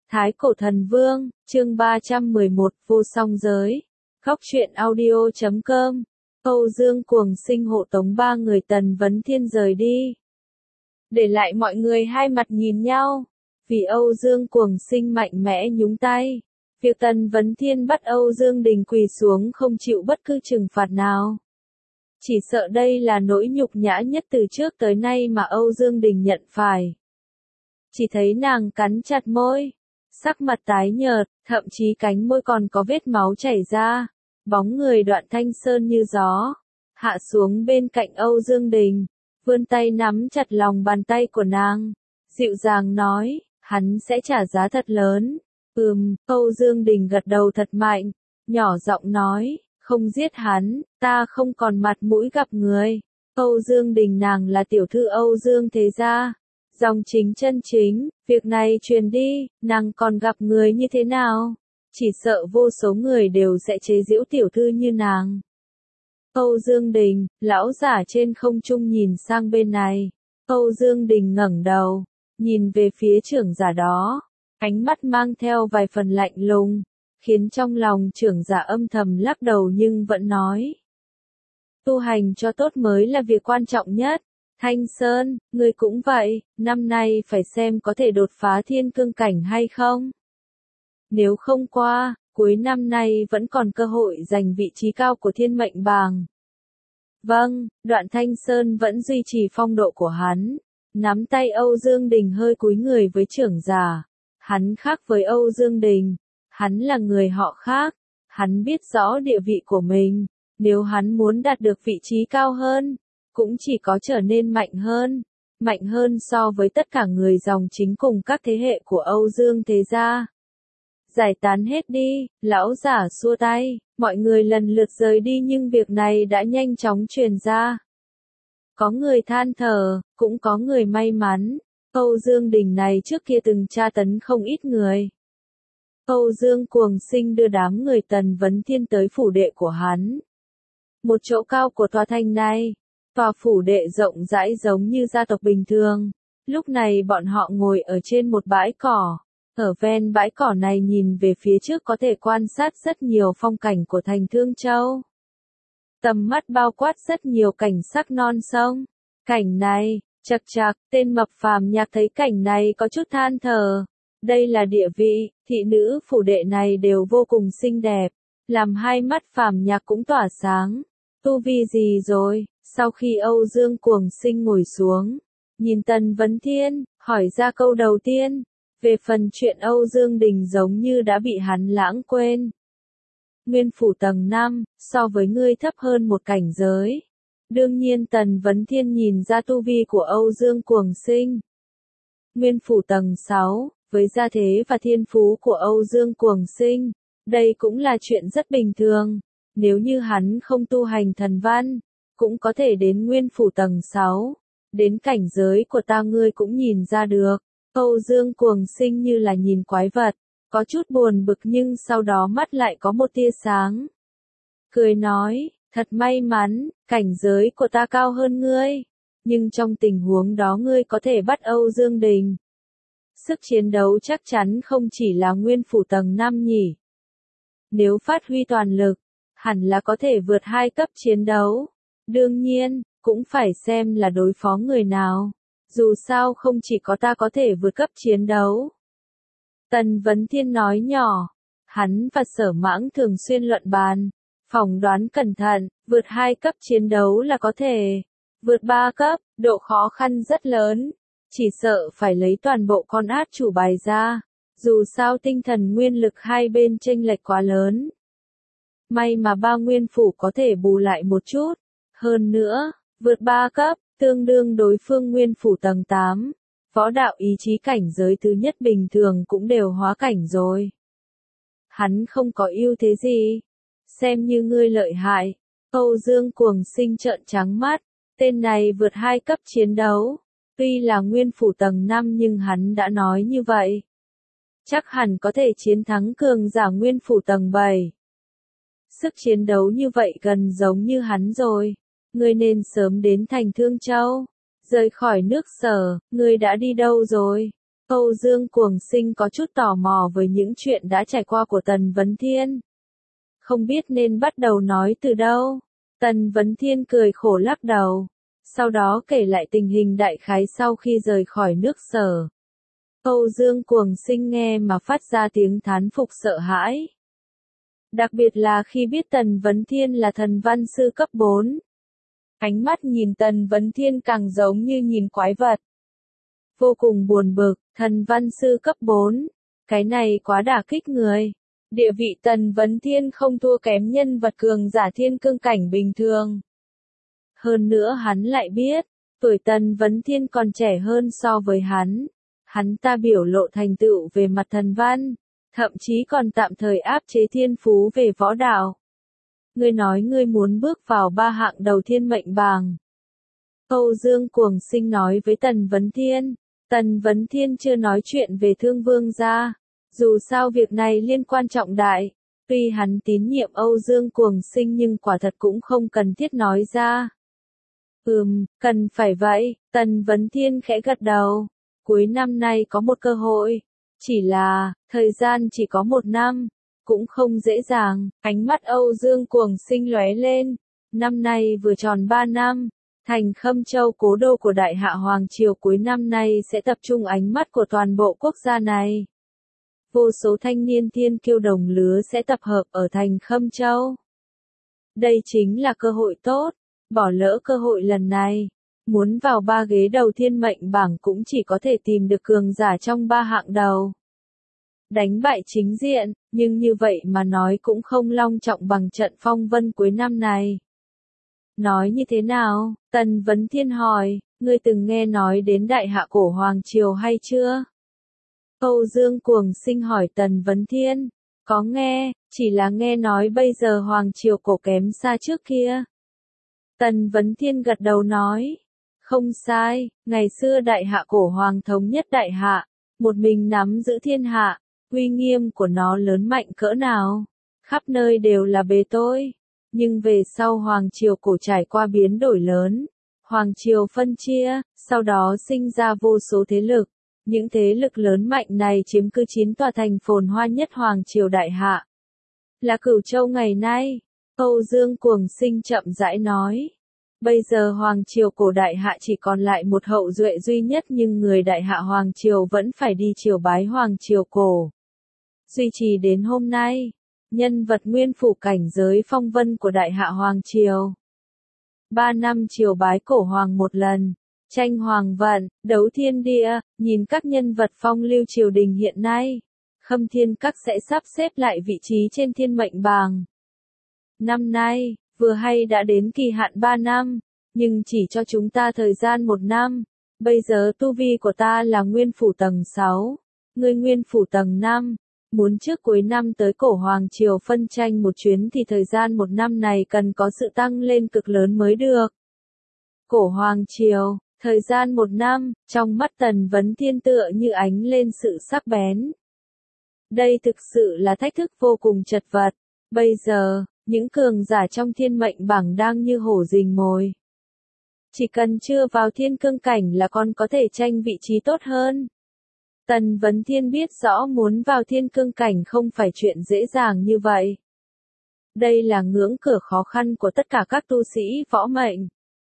Thái Cổ Thần Vương, chương 311, vô song giới. Góc truyện audio.com. Âu Dương cuồng sinh hộ tống ba người Tần Vấn Thiên rời đi. Để lại mọi người hai mặt nhìn nhau. Vì Âu Dương cuồng sinh mạnh mẽ nhúng tay. Việc Tần Vấn Thiên bắt Âu Dương Đình quỳ xuống không chịu bất cứ trừng phạt nào. Chỉ sợ đây là nỗi nhục nhã nhất từ trước tới nay mà Âu Dương Đình nhận phải. Chỉ thấy nàng cắn chặt môi, sắc mặt tái nhợt, thậm chí cánh môi còn có vết máu chảy ra. Bóng người Đoạn Thanh Sơn như gió, hạ xuống bên cạnh Âu Dương Đình, vươn tay nắm chặt lòng bàn tay của nàng, dịu dàng nói, hắn sẽ trả giá thật lớn. Âu Dương Đình gật đầu thật mạnh, nhỏ giọng nói, không giết hắn, ta không còn mặt mũi gặp người. Âu Dương Đình nàng là tiểu thư Âu Dương thế gia, dòng chính chân chính, việc này truyền đi, nàng còn gặp người như thế nào? Chỉ sợ vô số người đều sẽ chế giễu tiểu thư như nàng. Âu Dương Đình, lão giả trên không trung nhìn sang bên này. Âu Dương Đình ngẩng đầu, nhìn về phía trưởng giả đó, ánh mắt mang theo vài phần lạnh lùng, khiến trong lòng trưởng giả âm thầm lắc đầu nhưng vẫn nói. Tu hành cho tốt mới là việc quan trọng nhất. Thanh Sơn, ngươi cũng vậy, năm nay phải xem có thể đột phá thiên cương cảnh hay không. Nếu không qua, cuối năm nay vẫn còn cơ hội giành vị trí cao của thiên mệnh bảng. Vâng, Đoạn Thanh Sơn vẫn duy trì phong độ của hắn, nắm tay Âu Dương Đình hơi cúi người với trưởng giả. Hắn khác với Âu Dương Đình, hắn là người họ khác, hắn biết rõ địa vị của mình, nếu hắn muốn đạt được vị trí cao hơn, cũng chỉ có trở nên mạnh hơn so với tất cả người dòng chính cùng các thế hệ của Âu Dương thế gia. Giải tán hết đi, lão giả xua tay, mọi người lần lượt rời đi nhưng việc này đã nhanh chóng truyền ra. Có người than thở, cũng có người may mắn, Âu Dương Đình này trước kia từng tra tấn không ít người. Âu Dương cuồng sinh đưa đám người Tần Vấn Thiên tới phủ đệ của hắn. Một chỗ cao của tòa thành này, tòa phủ đệ rộng rãi giống như gia tộc bình thường. Lúc này bọn họ ngồi ở trên một bãi cỏ. Ở ven bãi cỏ này nhìn về phía trước có thể quan sát rất nhiều phong cảnh của thành Thương Châu. Tầm mắt bao quát rất nhiều cảnh sắc non sông. Cảnh này, chậc chạc, tên mập Phàm Nhạc thấy cảnh này có chút than thở. Đây là địa vị, thị nữ phủ đệ này đều vô cùng xinh đẹp, làm hai mắt Phàm Nhạc cũng tỏa sáng. Tu vi gì rồi? Sau khi Âu Dương cuồng sinh ngồi xuống, nhìn Tần Vấn Thiên, hỏi ra câu đầu tiên. Về phần chuyện Âu Dương Đình giống như đã bị hắn lãng quên. Nguyên phủ tầng 5, so với ngươi thấp hơn một cảnh giới. Đương nhiên Tần Vấn Thiên nhìn ra tu vi của Âu Dương cuồng sinh. Nguyên phủ tầng 6, với gia thế và thiên phú của Âu Dương cuồng sinh, đây cũng là chuyện rất bình thường. Nếu như hắn không tu hành thần văn, cũng có thể đến nguyên phủ tầng 6. Đến cảnh giới của ta ngươi cũng nhìn ra được. Âu Dương cuồng sinh như là nhìn quái vật, có chút buồn bực nhưng sau đó mắt lại có một tia sáng. Cười nói, thật may mắn, cảnh giới của ta cao hơn ngươi, nhưng trong tình huống đó ngươi có thể bắt Âu Dương Đình. Sức chiến đấu chắc chắn không chỉ là nguyên phủ tầng 5 nhỉ. Nếu phát huy toàn lực, hẳn là có thể vượt 2 cấp chiến đấu. Đương nhiên, cũng phải xem là đối phó người nào. Dù sao không chỉ có ta có thể vượt cấp chiến đấu. Tần Vấn Thiên nói nhỏ, hắn và Sở Mãng thường xuyên luận bàn, phỏng đoán cẩn thận, vượt 2 cấp chiến đấu là có thể. Vượt 3 cấp, độ khó khăn rất lớn, chỉ sợ phải lấy toàn bộ con át chủ bài ra, dù sao tinh thần nguyên lực hai bên chênh lệch quá lớn. May mà ba nguyên phủ có thể bù lại một chút, hơn nữa, vượt 3 cấp. Tương đương đối phương nguyên phủ tầng 8, võ đạo ý chí cảnh giới thứ nhất bình thường cũng đều hóa cảnh rồi. Hắn không có ưu thế gì, xem như ngươi lợi hại. Âu Dương cuồng sinh trợn trắng mắt, tên này vượt 2 cấp chiến đấu, tuy là nguyên phủ tầng 5 nhưng hắn đã nói như vậy. Chắc hẳn có thể chiến thắng cường giả nguyên phủ tầng 7. Sức chiến đấu như vậy gần giống như hắn rồi. Ngươi nên sớm đến thành Thương Châu, rời khỏi nước Sở, ngươi đã đi đâu rồi? Âu Dương Cuồng Sinh có chút tò mò với những chuyện đã trải qua của Tần Vấn Thiên. Không biết nên bắt đầu nói từ đâu. Tần Vấn Thiên cười khổ lắc đầu. Sau đó kể lại tình hình đại khái sau khi rời khỏi nước Sở. Âu Dương Cuồng Sinh nghe mà phát ra tiếng thán phục sợ hãi. Đặc biệt là khi biết Tần Vấn Thiên là thần văn sư cấp 4. Ánh mắt nhìn Tần Vấn Thiên càng giống như nhìn quái vật. Vô cùng buồn bực, thần văn sư cấp 4. Cái này quá đả kích người. Địa vị Tần Vấn Thiên không thua kém nhân vật cường giả thiên cương cảnh bình thường. Hơn nữa hắn lại biết, tuổi Tần Vấn Thiên còn trẻ hơn so với hắn. Hắn ta biểu lộ thành tựu về mặt thần văn, thậm chí còn tạm thời áp chế thiên phú về võ đạo. Ngươi nói ngươi muốn bước vào 3 hạng đầu thiên mệnh bảng. Âu Dương Cuồng Sinh nói với Tần Vấn Thiên. Tần Vấn Thiên chưa nói chuyện về Thương Vương gia. Dù sao việc này liên quan trọng đại. Tuy hắn tín nhiệm Âu Dương Cuồng Sinh nhưng quả thật cũng không cần thiết nói ra. Cần phải vậy, Tần Vấn Thiên khẽ gật đầu. Cuối năm nay có một cơ hội. Chỉ là, thời gian chỉ có 1 năm. Cũng không dễ dàng, ánh mắt Âu Dương Cuồng Sinh lóe lên. Năm nay vừa tròn 3 năm. Thành Khâm Châu cố đô của Đại Hạ Hoàng Triều cuối năm nay sẽ tập trung ánh mắt của toàn bộ quốc gia này. Vô số thanh niên thiên kiêu đồng lứa sẽ tập hợp ở thành Khâm Châu. Đây chính là cơ hội tốt, bỏ lỡ cơ hội lần này. Muốn vào 3 ghế đầu thiên mệnh bảng cũng chỉ có thể tìm được cường giả trong 3 hạng đầu. Đánh bại chính diện, nhưng như vậy mà nói cũng không long trọng bằng trận phong vân cuối năm này. Nói như thế nào? Tần Vấn Thiên hỏi, ngươi từng nghe nói đến Đại Hạ cổ Hoàng Triều hay chưa? Âu Dương Cuồng Sinh hỏi Tần Vấn Thiên. Có nghe, chỉ là nghe nói bây giờ Hoàng Triều cổ kém xa trước kia. Tần Vấn Thiên gật đầu nói. Không sai, ngày xưa Đại Hạ cổ Hoàng thống nhất Đại Hạ, một mình nắm giữ thiên hạ, uy nghiêm của nó lớn mạnh cỡ nào, khắp nơi đều là bề tôi. Nhưng về sau Hoàng Triều cổ trải qua biến đổi lớn, Hoàng Triều phân chia, sau đó sinh ra vô số thế lực. Những thế lực lớn mạnh này chiếm cứ 9 tòa thành phồn hoa nhất Hoàng Triều Đại Hạ. Là Cửu Châu ngày nay, Âu Dương Cuồng Sinh chậm rãi nói. Bây giờ Hoàng Triều cổ Đại Hạ chỉ còn lại một hậu duệ duy nhất nhưng người Đại Hạ Hoàng Triều vẫn phải đi triều bái Hoàng Triều cổ. Duy trì đến hôm nay, nhân vật nguyên phủ cảnh giới phong vân của Đại Hạ Hoàng Triều. 3 năm triều bái cổ hoàng một lần, tranh hoàng vận, đấu thiên địa, nhìn các nhân vật phong lưu triều đình hiện nay. Khâm Thiên Các sẽ sắp xếp lại vị trí trên thiên mệnh bảng. Năm nay, vừa hay đã đến kỳ hạn 3 năm, nhưng chỉ cho chúng ta thời gian 1 năm. Bây giờ tu vi của ta là nguyên phủ tầng 6, ngươi nguyên phủ tầng 5. Muốn trước cuối năm tới cổ Hoàng Triều phân tranh một chuyến thì thời gian 1 năm này cần có sự tăng lên cực lớn mới được. Cổ Hoàng Triều, thời gian 1 năm, trong mắt Tần Vấn Thiên tựa như ánh lên sự sắc bén. Đây thực sự là thách thức vô cùng chật vật. Bây giờ, những cường giả trong thiên mệnh bảng đang như hổ rình mồi. Chỉ cần chưa vào thiên cương cảnh là còn có thể tranh vị trí tốt hơn. Tần Vấn Thiên biết rõ muốn vào thiên cương cảnh không phải chuyện dễ dàng như vậy. Đây là ngưỡng cửa khó khăn của tất cả các tu sĩ võ mệnh.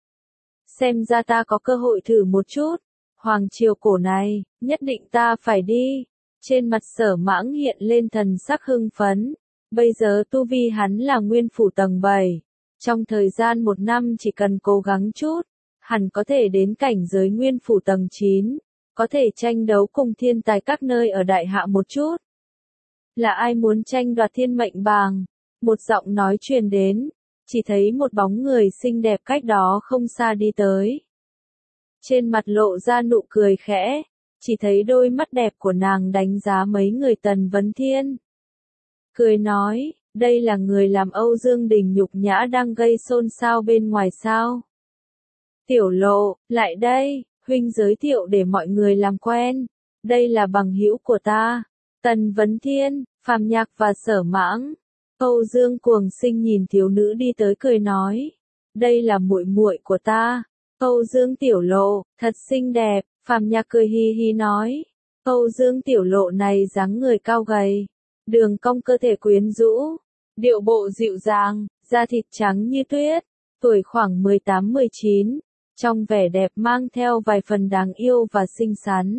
Xem ra ta có cơ hội thử một chút. Hoàng Triều cổ này, nhất định ta phải đi. Trên mặt Sở Mãng hiện lên thần sắc hưng phấn. Bây giờ tu vi hắn là nguyên phủ tầng 7. Trong thời gian 1 năm chỉ cần cố gắng chút, hẳn có thể đến cảnh giới nguyên phủ tầng 9. Có thể tranh đấu cùng thiên tài các nơi ở Đại Hạ một chút. Là ai muốn tranh đoạt thiên mệnh bảng? Một giọng nói truyền đến. Chỉ thấy một bóng người xinh đẹp cách đó không xa đi tới. Trên mặt lộ ra nụ cười khẽ. Chỉ thấy đôi mắt đẹp của nàng đánh giá mấy người Tần Vấn Thiên. Cười nói, đây là người làm Âu Dương Đình nhục nhã đang gây xôn xao bên ngoài sao. Tiểu Lộ, lại đây, huynh giới thiệu để mọi người làm quen. Đây là bằng hữu của ta. Tần Vấn Thiên, Phàm Nhạc và Sở Mãng. Âu Dương Cuồng Sinh nhìn thiếu nữ đi tới cười nói. Đây là muội muội của ta. Âu Dương Tiểu Lộ, thật xinh đẹp. Phàm Nhạc cười hi hi nói. Âu Dương Tiểu Lộ này dáng người cao gầy, đường cong cơ thể quyến rũ, điệu bộ dịu dàng, da thịt trắng như tuyết, tuổi khoảng 18-19, trong vẻ đẹp mang theo vài phần đáng yêu và xinh xắn.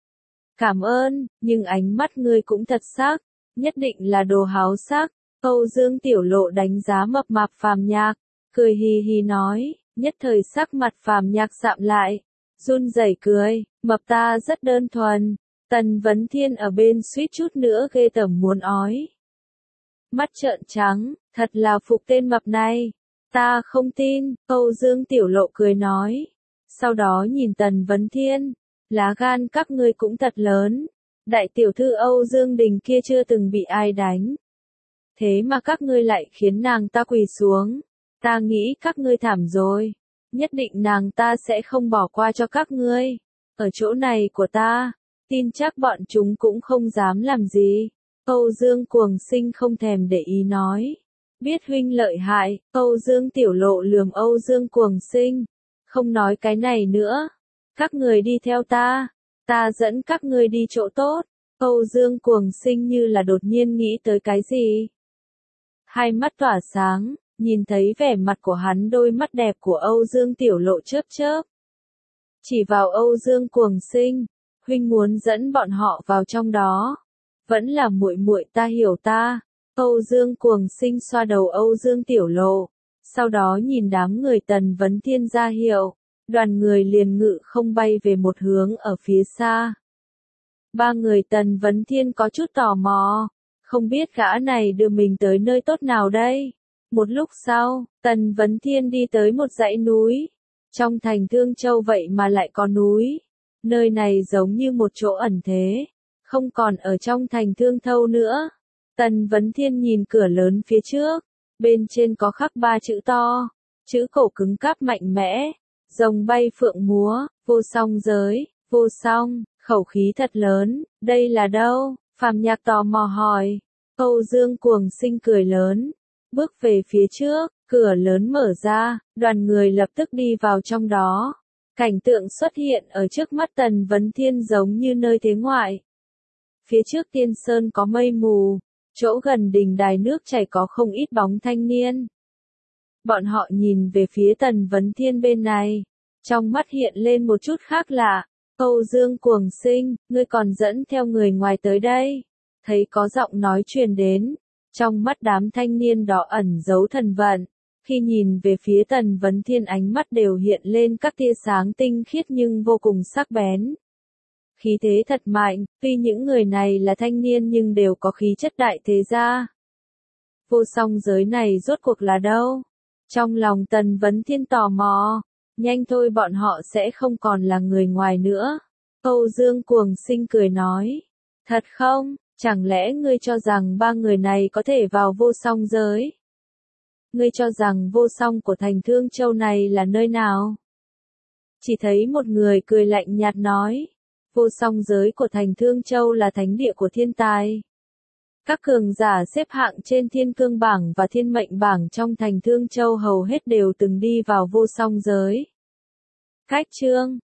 Cảm ơn, nhưng ánh mắt ngươi cũng thật sắc, nhất định là đồ háo sắc. Âu Dương Tiểu Lộ đánh giá mập mạp Phàm Nhạc, cười hì hì nói, nhất thời sắc mặt Phàm Nhạc sạm lại, run rẩy cười, mập ta rất đơn thuần. Tần Vấn Thiên ở bên suýt chút nữa ghê tởm muốn ói. Mắt trợn trắng, thật là phục tên mập này. Ta không tin, Âu Dương Tiểu Lộ cười nói. Sau đó nhìn Tần Vấn Thiên, lá gan các ngươi cũng thật lớn. Đại tiểu thư Âu Dương Đình kia chưa từng bị ai đánh. Thế mà các ngươi lại khiến nàng ta quỳ xuống. Ta nghĩ các ngươi thảm rồi. Nhất định nàng ta sẽ không bỏ qua cho các ngươi. Ở chỗ này của ta, tin chắc bọn chúng cũng không dám làm gì. Âu Dương Cuồng Sinh không thèm để ý nói. Biết huynh lợi hại, Âu Dương Tiểu Lộ lườm Âu Dương Cuồng Sinh. Không nói cái này nữa. Các người đi theo ta. Ta dẫn các ngươi đi chỗ tốt. Âu Dương Cuồng Sinh như là đột nhiên nghĩ tới cái gì. Hai mắt tỏa sáng, nhìn thấy vẻ mặt của hắn, đôi mắt đẹp của Âu Dương Tiểu Lộ chớp chớp. Chỉ vào Âu Dương Cuồng Sinh, huynh muốn dẫn bọn họ vào trong đó. Vẫn là muội muội ta hiểu ta. Âu Dương Cuồng Sinh xoa đầu Âu Dương Tiểu Lộ, sau đó nhìn đám người Tần Vấn Thiên ra hiệu, đoàn người liền ngự không bay về một hướng ở phía xa. Ba người Tần Vấn Thiên có chút tò mò, không biết gã này đưa mình tới nơi tốt nào đây. Một lúc sau, Tần Vấn Thiên đi tới một dãy núi. Trong thành Thương Châu vậy mà lại có núi. Nơi này giống như một chỗ ẩn thế, không còn ở trong thành Thương Thâu nữa. Tần Vấn Thiên nhìn cửa lớn phía trước, bên trên có khắc 3 chữ to, chữ cổ cứng cáp mạnh mẽ, rồng bay phượng múa, vô song giới, vô song, khẩu khí thật lớn, đây là đâu? Phàm Nhạc tò mò hỏi. Âu Dương Cuồng Sinh cười lớn, bước về phía trước, cửa lớn mở ra, đoàn người lập tức đi vào trong đó. Cảnh tượng xuất hiện ở trước mắt Tần Vấn Thiên giống như nơi thế ngoại. Phía trước Tiên Sơn có mây mù, chỗ gần đình đài nước chảy có không ít bóng thanh niên. Bọn họ nhìn về phía Tần Vấn Thiên bên này, trong mắt hiện lên một chút khác lạ. Âu Dương Cuồng Sinh, ngươi còn dẫn theo người ngoài tới đây. Thấy có giọng nói truyền đến, trong mắt đám thanh niên đó ẩn giấu thần vận. Khi nhìn về phía Tần Vấn Thiên, ánh mắt đều hiện lên các tia sáng tinh khiết nhưng vô cùng sắc bén. Khí thế thật mạnh, tuy những người này là thanh niên nhưng đều có khí chất đại thế gia. Vô song giới này rốt cuộc là đâu? Trong lòng Tần Vấn Thiên tò mò, nhanh thôi bọn họ sẽ không còn là người ngoài nữa. Âu Dương Cuồng Sinh cười nói, thật không, chẳng lẽ ngươi cho rằng ba người này có thể vào vô song giới? Ngươi cho rằng vô song của thành Thương Châu này là nơi nào? Chỉ thấy một người cười lạnh nhạt nói, vô song giới của thành Thương Châu là thánh địa của thiên tài. Các cường giả xếp hạng trên thiên cương bảng và thiên mệnh bảng trong thành Thương Châu hầu hết đều từng đi vào vô song giới. Cách chương